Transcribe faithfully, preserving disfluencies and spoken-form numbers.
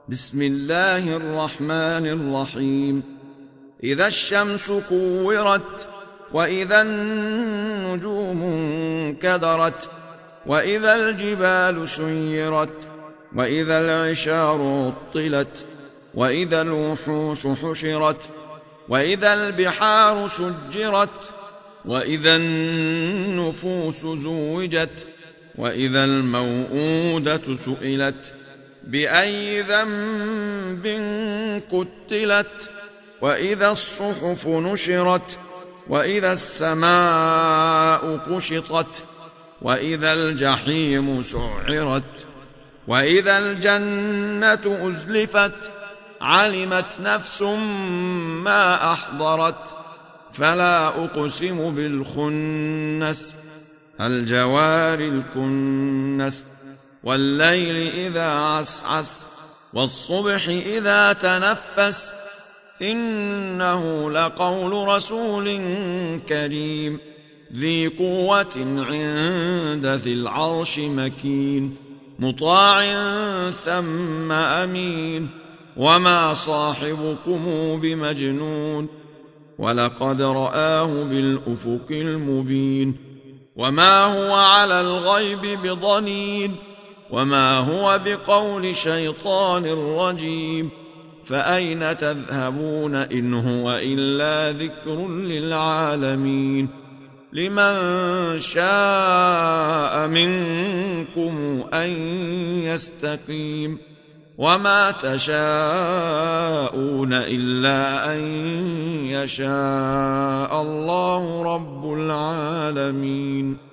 بسم الله الرحمن الرحيم. إذا الشمس كورت، وإذا النجوم انكدرت، وإذا الجبال سيرت، وإذا العشار عطلت، وإذا الوحوش حشرت، وإذا البحار سجرت، وإذا النفوس زوجت، وإذا الموءودة سئلت بأي ذنب قتلت، وإذا الصحف نشرت، وإذا السماء كشطت، وإذا الجحيم سعرت، وإذا الجنة أزلفت، علمت نفس ما أحضرت. فلا أقسم بالخنس، الجوار الكنس، والليل إذا عسعس، والصبح إذا تنفس، إنه لقول رسول كريم ذي قوة عند ذي العرش مكين، مطاع ثم أمين. وما صاحبكم بمجنون، ولقد رآه بالأفق المبين. وما هو على الغيب بضنين، وما هو بقول شيطان رجيم. فأين تذهبون إن هو إلا ذكر للعالمين. لمن شاء منكم أن يستقيم، وما تشاءون إلا أن يشاء الله رب العالمين.